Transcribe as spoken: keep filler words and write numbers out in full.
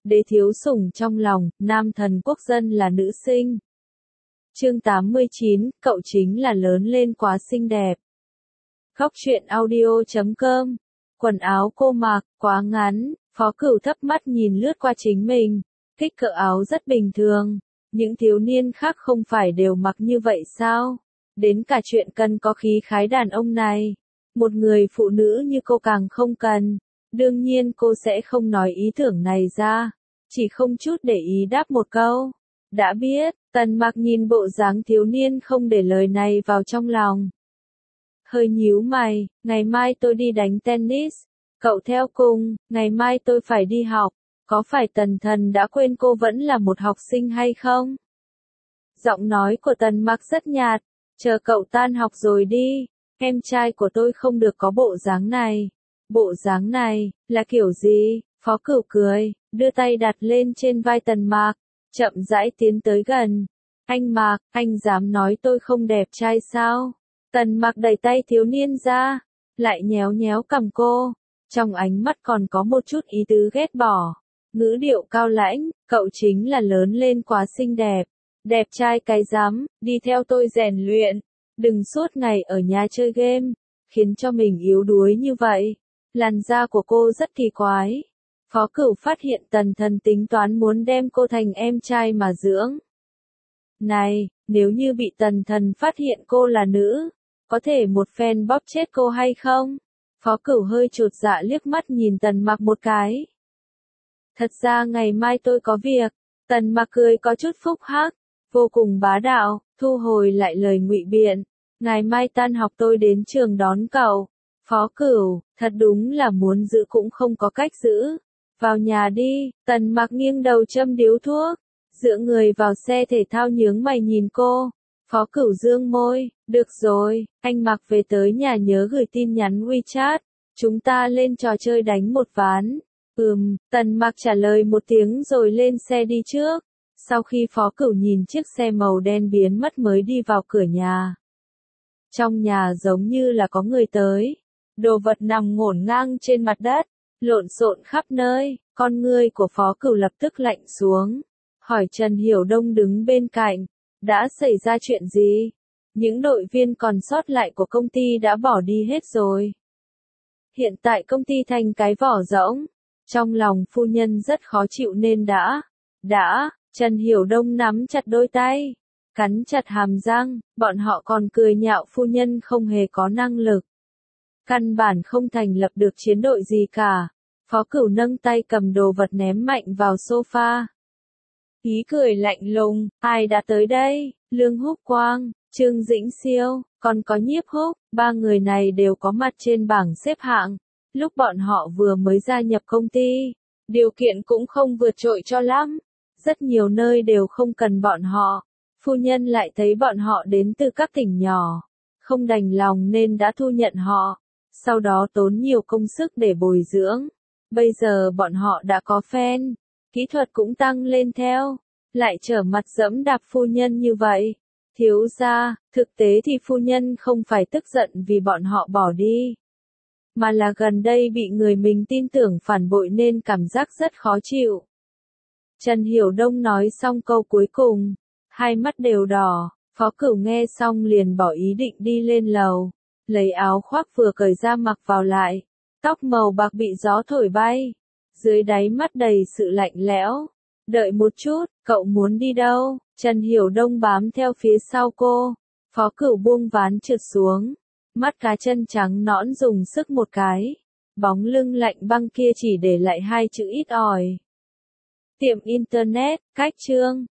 đế thiếu sủng trong lòng, nam thần quốc dân là nữ sinh. Chương tám mươi chín, cậu chính là lớn lên quá xinh đẹp. Góc truyện audio chấm com. Quần áo cô mặc, quá ngắn, Phó Cửu thấp mắt nhìn lướt qua chính mình. Kích cỡ áo rất bình thường. Những thiếu niên khác không phải đều mặc như vậy sao? Đến cả chuyện cần có khí khái đàn ông này. Một người phụ nữ như cô càng không cần. Đương nhiên cô sẽ không nói ý tưởng này ra. Chỉ không chút để ý đáp một câu. Đã biết, Tần Mặc nhìn bộ dáng thiếu niên không để lời này vào trong lòng. Hơi nhíu mày, ngày mai tôi đi đánh tennis. Cậu theo cùng, ngày mai tôi phải đi học. Có phải Tần Thần đã quên cô vẫn là một học sinh hay không? Giọng nói của Tần Mặc rất nhạt, chờ cậu tan học rồi đi, em trai của tôi không được có bộ dáng này. Bộ dáng này, là kiểu gì? Phó Cửu cười, đưa tay đặt lên trên vai Tần Mặc, chậm rãi tiến tới gần. Anh Mặc, anh dám nói tôi không đẹp trai sao? Tần Mặc đẩy tay thiếu niên ra, lại nhéo nhéo cằm cô, trong ánh mắt còn có một chút ý tứ ghét bỏ. Ngữ điệu cao lãnh, cậu chính là lớn lên quá xinh đẹp. Đẹp trai cái rắm, đi theo tôi rèn luyện. Đừng suốt ngày ở nhà chơi game, khiến cho mình yếu đuối như vậy. Làn da của cô rất kỳ quái. Phó Cửu phát hiện Tần Thần tính toán muốn đem cô thành em trai mà dưỡng. Này, nếu như bị Tần Thần phát hiện cô là nữ, có thể một phen bóp chết cô hay không? Phó Cửu hơi chột dạ liếc mắt nhìn Tần Mặc một cái. Thật ra ngày mai tôi có việc. Tần Mặc cười có chút phúc hắc, vô cùng bá đạo, thu hồi lại lời ngụy biện. Ngày mai tan học tôi đến trường đón cậu. Phó Cửu, thật đúng là muốn giữ cũng không có cách giữ. Vào nhà đi. Tần Mặc nghiêng đầu châm điếu thuốc, dựa người vào xe thể thao nhướng mày nhìn cô. Phó Cửu dương môi, được rồi, anh Mặc về tới nhà nhớ gửi tin nhắn WeChat, chúng ta lên trò chơi đánh một ván. Ừm, Tần Mặc trả lời một tiếng rồi lên xe đi trước. Sau khi Phó Cửu nhìn chiếc xe màu đen biến mất mới đi vào cửa nhà. Trong nhà giống như là có người tới. Đồ vật nằm ngổn ngang trên mặt đất, lộn xộn khắp nơi, con ngươi của Phó Cửu lập tức lạnh xuống. Hỏi Trần Hiểu Đông đứng bên cạnh, đã xảy ra chuyện gì? Những đội viên còn sót lại của công ty đã bỏ đi hết rồi. Hiện tại công ty thành cái vỏ rỗng. Trong lòng phu nhân rất khó chịu nên đã, đã, Trần Hiểu Đông nắm chặt đôi tay, cắn chặt hàm răng, bọn họ còn cười nhạo phu nhân không hề có năng lực. Căn bản không thành lập được chiến đội gì cả. Phó Cửu nâng tay cầm đồ vật ném mạnh vào sofa. Ý cười lạnh lùng, ai đã tới đây? Lương Húc Quang, Trương Dĩnh Siêu, còn có Nhiếp Húc, ba người này đều có mặt trên bảng xếp hạng. Lúc bọn họ vừa mới gia nhập công ty, điều kiện cũng không vượt trội cho lắm. Rất nhiều nơi đều không cần bọn họ. Phu nhân lại thấy bọn họ đến từ các tỉnh nhỏ, không đành lòng nên đã thu nhận họ. Sau đó tốn nhiều công sức để bồi dưỡng. Bây giờ bọn họ đã có fan, kỹ thuật cũng tăng lên theo. Lại trở mặt dẫm đạp phu nhân như vậy. Thiếu gia, thực tế thì phu nhân không phải tức giận vì bọn họ bỏ đi, mà là gần đây bị người mình tin tưởng phản bội nên cảm giác rất khó chịu. Trần Hiểu Đông nói xong câu cuối cùng, hai mắt đều đỏ. Phó Cửu nghe xong liền bỏ ý định đi lên lầu, lấy áo khoác vừa cởi ra mặc vào lại. Tóc màu bạc bị gió thổi bay, dưới đáy mắt đầy sự lạnh lẽo. Đợi một chút, cậu muốn đi đâu? Trần Hiểu Đông bám theo phía sau cô. Phó Cửu buông ván trượt xuống, mắt cá chân trắng nõn dùng sức một cái. Bóng lưng lạnh băng kia chỉ để lại hai chữ ít ỏi. Tiệm Internet, cách chương.